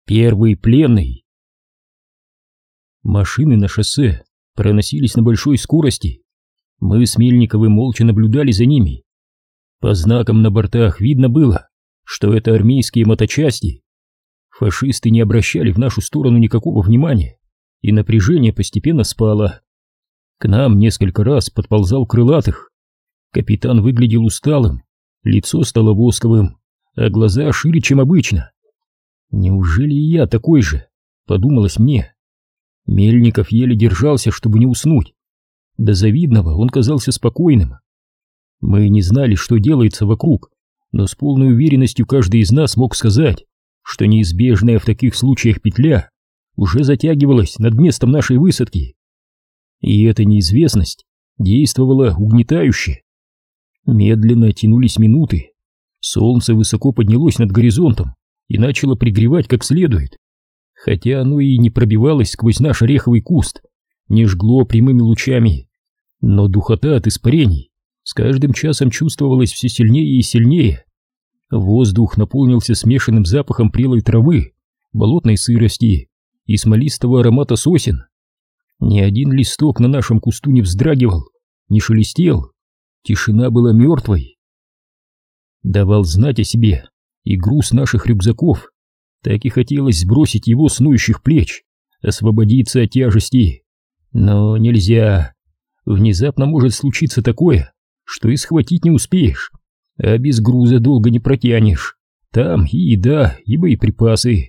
Первый пленный. Машины на шоссе проносились на большой скорости. Мы с Мельниковым молча наблюдали за ними. По знакам на бортах видно было, что это армейские моточасти. Фашисты не обращали в нашу сторону никакого внимания, и напряжение постепенно спало. К нам несколько раз подползал Крылатых. Капитан выглядел усталым, лицо стало восковым, а глаза шире, чем обычно. «Неужели и я такой же?» — подумалось мне. Мельников еле держался, чтобы не уснуть. До завидного он казался спокойным. Мы не знали, что делается вокруг, но с полной уверенностью каждый из нас мог сказать, что неизбежная в таких случаях петля уже затягивалась над местом нашей высадки. И эта неизвестность действовала угнетающе. Медленно тянулись минуты. Солнце высоко поднялось над горизонтом и начало пригревать как следует. Хотя оно и не пробивалось сквозь наш ореховый куст, не жгло прямыми лучами, но духота от испарений с каждым часом чувствовалась все сильнее и сильнее. Воздух наполнился смешанным запахом прелой травы, болотной сырости и смолистого аромата сосен. Ни один листок на нашем кусту не вздрагивал, не шелестел. Тишина была мертвой. Давал знать о себе и груз наших рюкзаков. Так и хотелось сбросить его с ноющих плеч, освободиться от тяжести. Но нельзя. Внезапно может случиться такое, что и схватить не успеешь, а без груза долго не протянешь. Там и еда, и боеприпасы.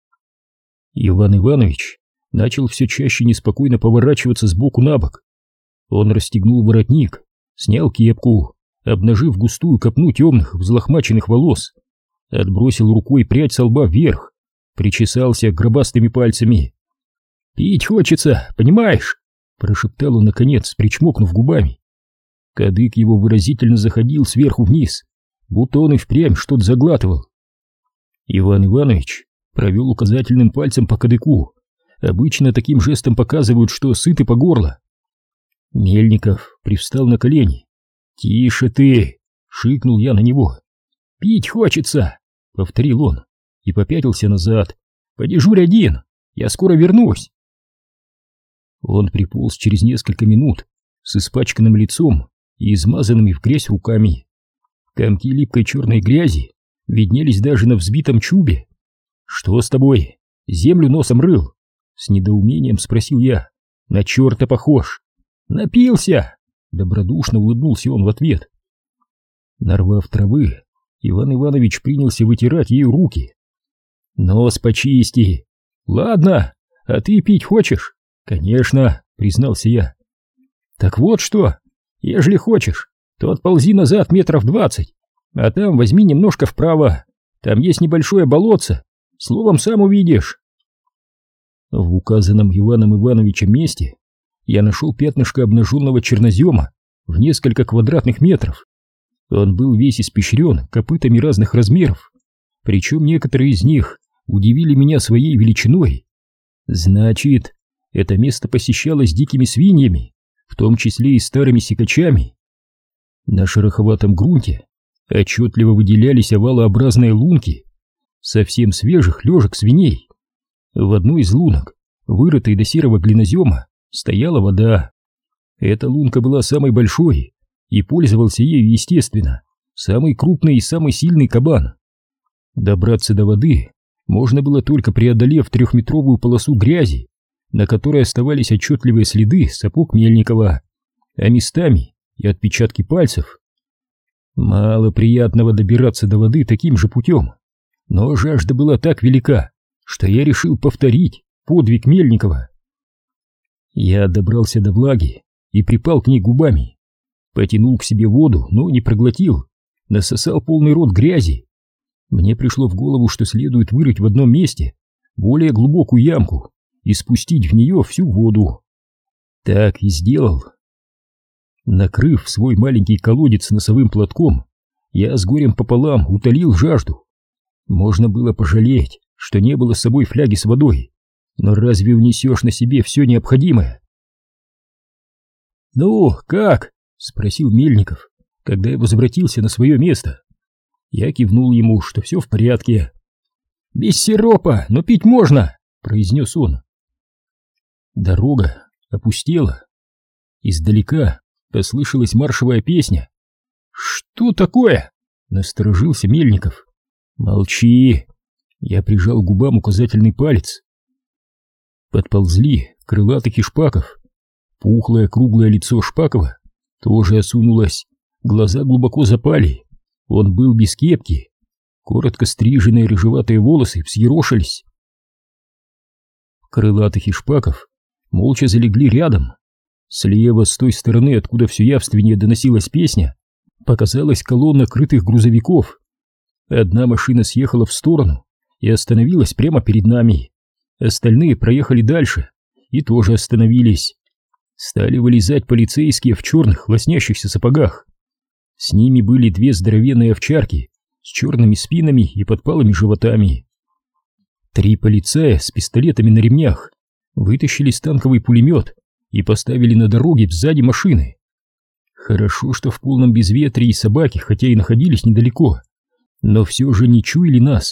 Иван Иванович начал все чаще неспокойно поворачиваться с боку на бок. Он расстегнул воротник, снял кепку, обнажив густую копну темных взлохмаченных волос, отбросил рукой прядь со лба вверх, причесался гробастыми пальцами. «Пить хочется, понимаешь?» — прошептал он наконец, причмокнув губами. Кадык его выразительно заходил сверху вниз, будто он и впрямь что-то заглатывал. Иван Иванович провел указательным пальцем по кадыку. Обычно таким жестом показывают, что сыты по горло. Мельников привстал на колени. «Тише ты!» — шикнул я на него. «Пить хочется!» — повторил он и попятился назад. «Подежурь один, я скоро вернусь!» Он приполз через несколько минут с испачканным лицом и измазанными в грязь руками. Комки липкой черной грязи виднелись даже на взбитом чубе. «Что с тобой? Землю носом рыл?» — с недоумением спросил я. «На черта похож!» «Напился!» — добродушно улыбнулся он в ответ. Нарвав травы, Иван Иванович принялся вытирать ей руки. «Нос почисти!» «Ладно, а ты пить хочешь?» «Конечно!» — признался я. «Так вот что, ежели хочешь, то отползи назад метров 20, а там возьми немножко вправо, там есть небольшое болотце, словом, сам увидишь». В указанном Иваном Ивановичем месте я нашел пятнышко обнаженного чернозема в несколько квадратных метров. Он был весь испещрен копытами разных размеров, причем некоторые из них удивили меня своей величиной. Значит, это место посещалось дикими свиньями, в том числе и старыми сикачами. На шероховатом грунте отчетливо выделялись овалообразные лунки совсем свежих лежек свиней. В одной из лунок, вырытой до серого глинозема, стояла вода. Эта лунка была самой большой, и пользовался ею, естественно, самый крупный и самый сильный кабан. Добраться до воды можно было только преодолев 3-метровую полосу грязи, на которой оставались отчетливые следы сапог Мельникова, а местами и отпечатки пальцев. Мало приятного добираться до воды таким же путем, но жажда была так велика, что я решил повторить подвиг Мельникова. Я добрался до влаги и припал к ней губами, потянул к себе воду, но не проглотил, насосал полный рот грязи. Мне пришло в голову, что следует вырыть в одном месте более глубокую ямку и спустить в нее всю воду. Так и сделал. Накрыв свой маленький колодец носовым платком, я с горем пополам утолил жажду. Можно было пожалеть, что не было с собой фляги с водой, но разве унесешь на себе все необходимое? «Ну, как?» — спросил Мельников, когда я возвратился на свое место. Я кивнул ему, что все в порядке. «Без сиропа, но пить можно!» — произнес он. Дорога опустела. Издалека послышалась маршевая песня. «Что такое?» — насторожился Мельников. «Молчи!» — я прижал к губам указательный палец. Подползли крылатых и Шпаков. Пухлое круглое лицо Шпакова тоже осунулось, глаза глубоко запали. Он был без кепки. Коротко стриженные рыжеватые волосы взъерошились. Крылатых и Шпаков молча залегли рядом. Слева, с той стороны, откуда все явственнее доносилась песня, показалась колонна крытых грузовиков. Одна машина съехала в сторону и остановилась прямо перед нами. Остальные проехали дальше и тоже остановились. Стали вылезать полицейские в черных лоснящихся сапогах. С ними были две здоровенные овчарки с черными спинами и подпалыми животами. 3 полицая с пистолетами на ремнях вытащили станковый пулемет и поставили на дороге сзади машины. Хорошо, что в полном безветрии собаки, хотя и находились недалеко, но все же не чуяли нас.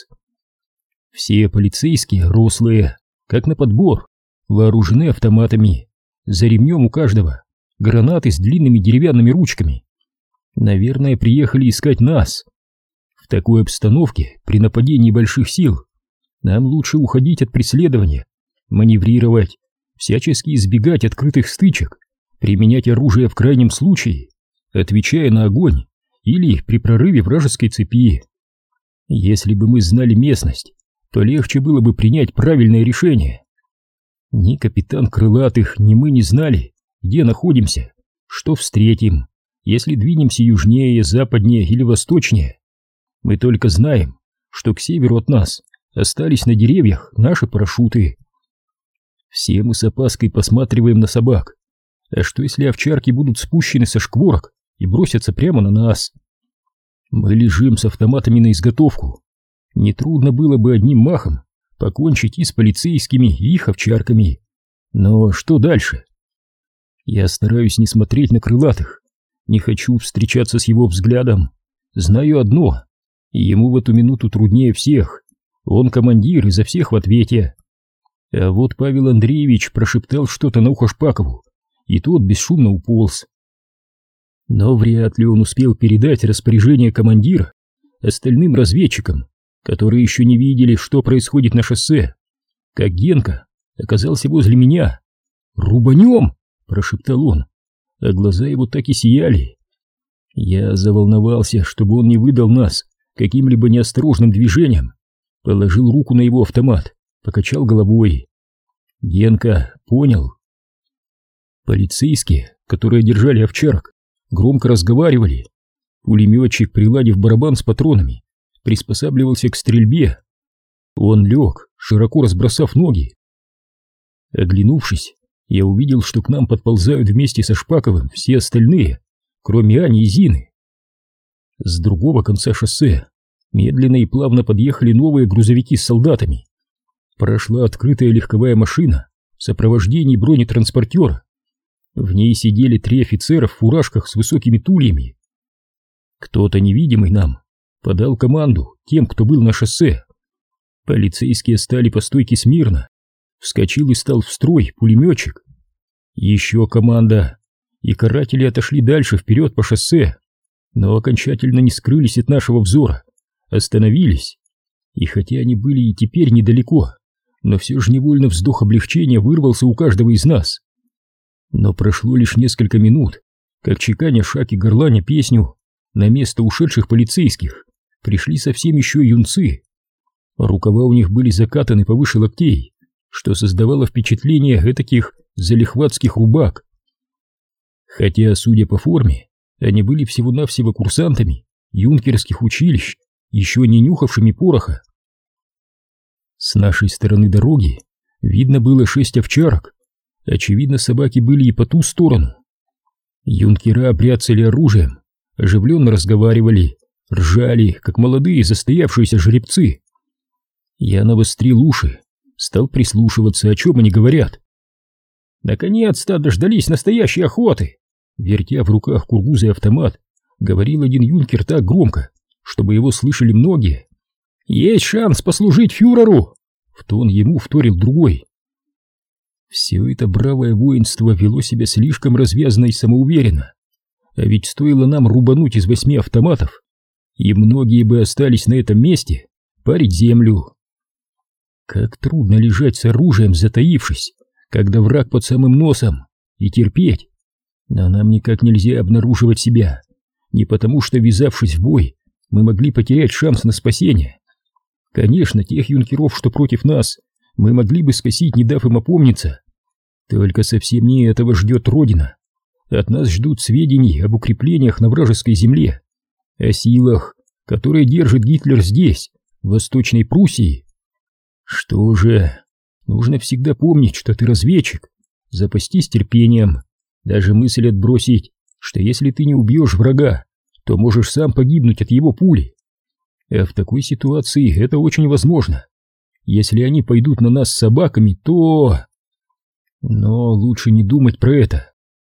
Все полицейские рослые, как на подбор, вооружены автоматами, за ремнем у каждого гранаты с длинными деревянными ручками. Наверное, приехали искать нас. В такой обстановке, при нападении больших сил, нам лучше уходить от преследования, маневрировать, всячески избегать открытых стычек, применять оружие в крайнем случае, отвечая на огонь или при прорыве вражеской цепи. Если бы мы знали местность, то легче было бы принять правильное решение. Ни капитан Крылатых, ни мы не знали, где находимся, что встретим, если двинемся южнее, западнее или восточнее. Мы только знаем, что к северу от нас остались на деревьях наши парашюты. Все мы с опаской посматриваем на собак. А что если овчарки будут спущены со шкворок и бросятся прямо на нас? Мы лежим с автоматами на изготовку. Нетрудно было бы одним махом покончить и с полицейскими, и их овчарками. Но что дальше? Я стараюсь не смотреть на Крылатых. Не хочу встречаться с его взглядом. Знаю одно: ему в эту минуту труднее всех. Он командир и за всех в ответе. А вот Павел Андреевич прошептал что-то на ухо Шпакову, и тот бесшумно уполз. Но вряд ли он успел передать распоряжение командира остальным разведчикам, которые еще не видели, что происходит на шоссе, как Генка оказался возле меня. «Рубанем!» — прошептал он, а глаза его так и сияли. Я заволновался, чтобы он не выдал нас каким-либо неосторожным движением, положил руку на его автомат, покачал головой. Генка понял. Полицейские, которые держали овчарок, громко разговаривали. Пулеметчик, приладив барабан с патронами, приспосабливался к стрельбе. Он лег, широко разбросав ноги. Оглянувшись, я увидел, что к нам подползают вместе со Шпаковым все остальные, кроме Ани и Зины. С другого конца шоссе медленно и плавно подъехали новые грузовики с солдатами. Прошла открытая легковая машина в сопровождении бронетранспортера. В ней сидели 3 офицера в фуражках с высокими тульями. Кто-то невидимый нам подал команду тем, кто был на шоссе. Полицейские стали по стойке смирно. Вскочил и стал в строй пулеметчик. Еще команда, и каратели отошли дальше вперед по шоссе, но окончательно не скрылись от нашего взора, остановились. И хотя они были и теперь недалеко, но все же невольно вздох облегчения вырвался у каждого из нас. Но прошло лишь несколько минут, как чеканя шаг и горланя песню, на место ушедших полицейских пришли совсем еще юнцы. Рукава у них были закатаны повыше локтей, что создавало впечатление этаких залихватских рубак. Хотя, судя по форме, они были всего-навсего курсантами юнкерских училищ, еще не нюхавшими пороха. С нашей стороны дороги видно было 6 овчарок. Очевидно, собаки были и по ту сторону. Юнкера бряцали оружием, оживленно разговаривали, ржали, как молодые застоявшиеся жеребцы. Я навострил уши, стал прислушиваться, о чем они говорят. «Наконец-то дождались настоящей охоты!» Вертя в руках кургузый автомат, говорил один юнкер так громко, чтобы его слышали многие. Есть шанс послужить фюреру!» В тон ему вторил другой. Все это бравое воинство вело себя слишком развязно и самоуверенно. А ведь стоило нам рубануть из 8 автоматов, и многие бы остались на этом месте парить землю. Как трудно лежать с оружием, затаившись, когда враг под самым носом, и терпеть. Но нам никак нельзя обнаруживать себя, не потому что, ввязавшись в бой, мы могли потерять шанс на спасение. Конечно, тех юнкеров, что против нас, мы могли бы скосить, не дав им опомниться. Только совсем не этого ждет Родина. От нас ждут сведений об укреплениях на вражеской земле, о силах, которые держит Гитлер здесь, в Восточной Пруссии. Что же, нужно всегда помнить, что ты разведчик, запастись терпением, даже мысль отбросить, что если ты не убьешь врага, то можешь сам погибнуть от его пули. А в такой ситуации это очень возможно. Если они пойдут на нас с собаками, то... Но лучше не думать про это.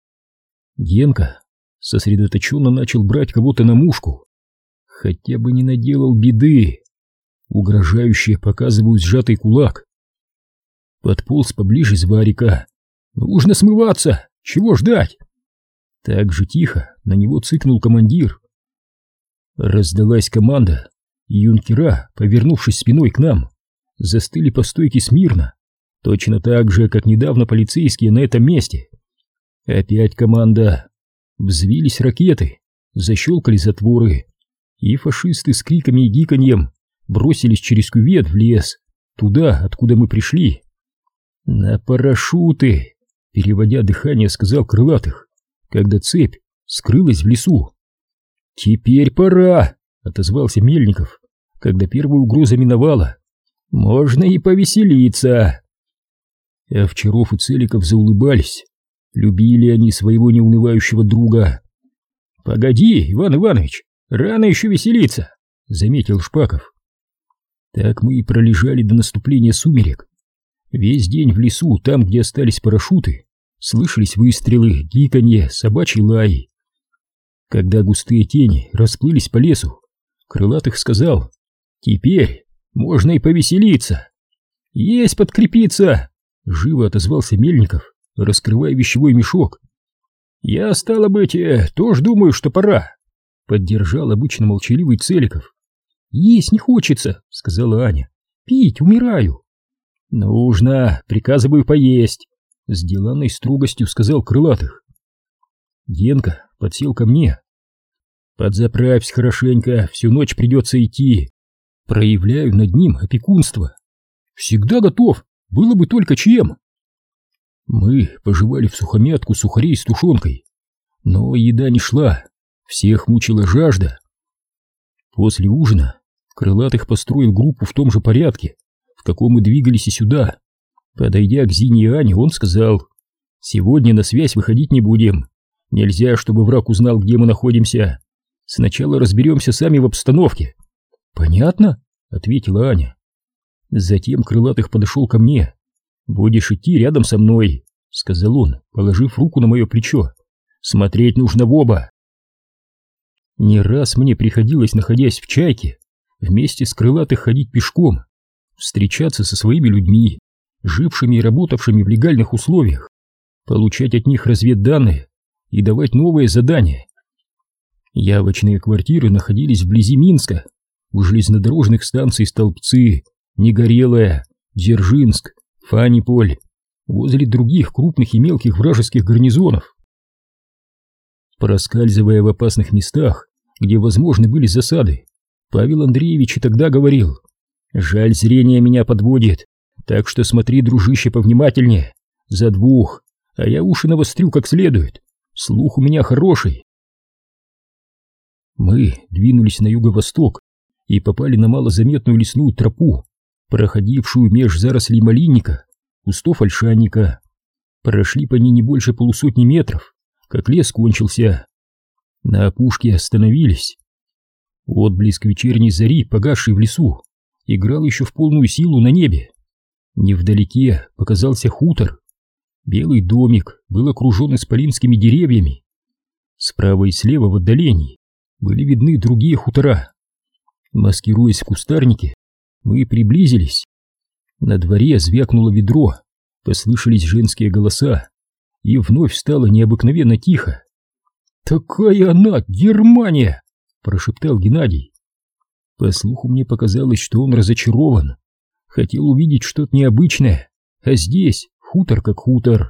Генка сосредоточенно начал брать кого-то на мушку. Хотя бы не наделал беды. Угрожающе показываю сжатый кулак. Подполз поближе Зварика. «Нужно смываться! Чего ждать?» Так же тихо на него цыкнул командир. Раздалась команда, и юнкера, повернувшись спиной к нам, застыли по стойке смирно, точно так же, как недавно полицейские на этом месте. Опять команда. Взвились ракеты, защелкали затворы, и фашисты с криками и гиканьем бросились через кювет в лес, туда, откуда мы пришли. «На парашюты!» — переводя дыхание, сказал Крылатых, когда цепь скрылась в лесу. «Теперь пора!» — отозвался Мельников, когда первая угроза миновала. «Можно и повеселиться!» Овчаров и Целиков заулыбались. Любили они своего неунывающего друга. «Погоди, Иван Иванович, рано еще веселиться!» — заметил Шпаков. Так мы и пролежали до наступления сумерек. Весь день в лесу, там, где остались парашюты, слышались выстрелы, гиканье, собачий лай. Когда густые тени расплылись по лесу, Крылатых сказал: «Теперь можно и повеселиться». «Есть подкрепиться!» — живо отозвался Мельников, раскрывая вещевой мешок. «Я, стало быть, тоже думаю, что пора», — поддержал обычно молчаливый Целиков. «Есть не хочется», — сказала Аня. «Пить умираю». «Нужно, приказываю поесть», — с деланной строгостью сказал Крылатых. Генка подсел ко мне. «Подзаправься хорошенько, всю ночь придется идти». Проявляю над ним опекунство. «Всегда готов, было бы только чем». Мы пожевали всухомятку сухарей с тушенкой, но еда не шла, всех мучила жажда. После ужина Крылатых построил группу в том же порядке, в каком мы двигались и сюда. Подойдя к Зине и Ане, он сказал: «Сегодня на связь выходить не будем. Нельзя, чтобы враг узнал, где мы находимся. Сначала разберемся сами в обстановке». «Понятно», — ответила Аня. Затем Крылатых подошел ко мне. «Будешь идти рядом со мной», — сказал он, положив руку на мое плечо. «Смотреть нужно в оба». Не раз мне приходилось, находясь в «Чайке», вместе с Крылатых ходить пешком, встречаться со своими людьми, жившими и работавшими в легальных условиях, получать от них разведданные и давать новые задания. Явочные квартиры находились вблизи Минска, у железнодорожных станций Столбцы, Негорелая, Дзержинск, Фаниполь, возле других крупных и мелких вражеских гарнизонов. Проскальзывая в опасных местах, где возможны были засады, Павел Андреевич и тогда говорил: «Жаль, зрение меня подводит, так что смотри, дружище, повнимательнее, за двух, а я уши навострю как следует, слух у меня хороший». Мы двинулись на юго-восток и попали на малозаметную лесную тропу, проходившую меж зарослей малинника, кустов ольшанника. Прошли по ней не больше 150 метров, как лес кончился. На опушке остановились. Отблеск вечерней зари, погасший в лесу, играл еще в полную силу на небе. Невдалеке показался хутор. Белый домик был окружен исполинскими деревьями. Справа и слева в отдалении были видны другие хутора. Маскируясь в кустарнике, Мы приблизились. На дворе звякнуло ведро, послышались женские голоса, и вновь стало необыкновенно тихо. «Такая она, Германия!» — прошептал Геннадий. По слуху мне показалось, что он разочарован. Хотел увидеть что-то необычное, а здесь хутор как хутор.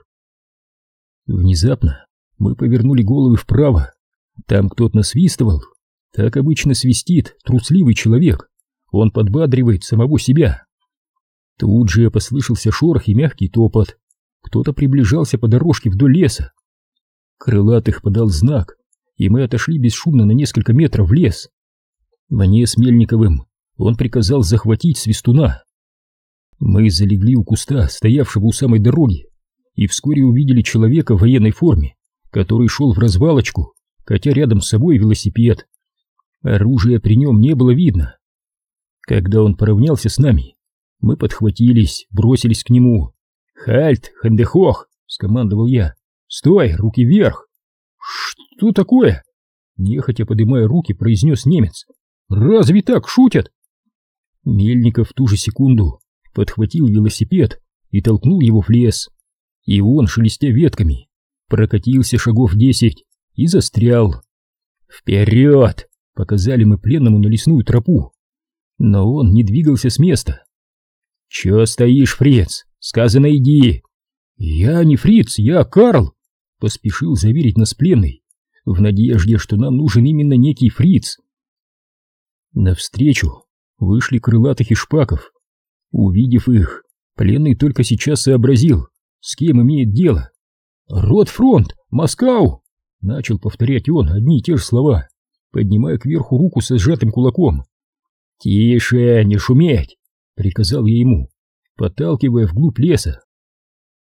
Внезапно мы повернули головы вправо. Там кто-то насвистывал. Так обычно свистит трусливый человек. Он подбадривает самого себя. Тут же послышался шорох и мягкий топот. Кто-то приближался по дорожке вдоль леса. Крылатых подал знак, и мы отошли бесшумно на несколько метров в лес. Мне с Мельниковым он приказал захватить свистуна. Мы залегли у куста, стоявшего у самой дороги, и вскоре увидели человека в военной форме, который шел в развалочку, катя рядом с собой велосипед. Оружия при нем не было видно. Когда он поравнялся с нами, мы подхватились, бросились к нему. «Хальт, хандехох!» — скомандовал я. «Стой, руки вверх!» «Что такое?» — нехотя подымая руки, произнес немец. «Разве так шутят?» Мельников в ту же секунду подхватил велосипед и толкнул его в лес. И он, шелестя ветками, прокатился шагов 10 и застрял. «Вперед!» — показали мы пленному на лесную тропу. Но он не двигался с места. «Чё стоишь, фриц? Сказано, иди!» «Я не фриц, я Карл!» — поспешил заверить нас пленный, в надежде, что нам нужен именно некий фриц. Навстречу вышли Крылатых и Шпаков. Увидев их, пленный только сейчас сообразил, с кем имеет дело. «Ротфронт! Москау!» — начал повторять он одни и те же слова, поднимая кверху руку со сжатым кулаком. «Тише, не шуметь!» — приказал я ему, подталкивая вглубь леса.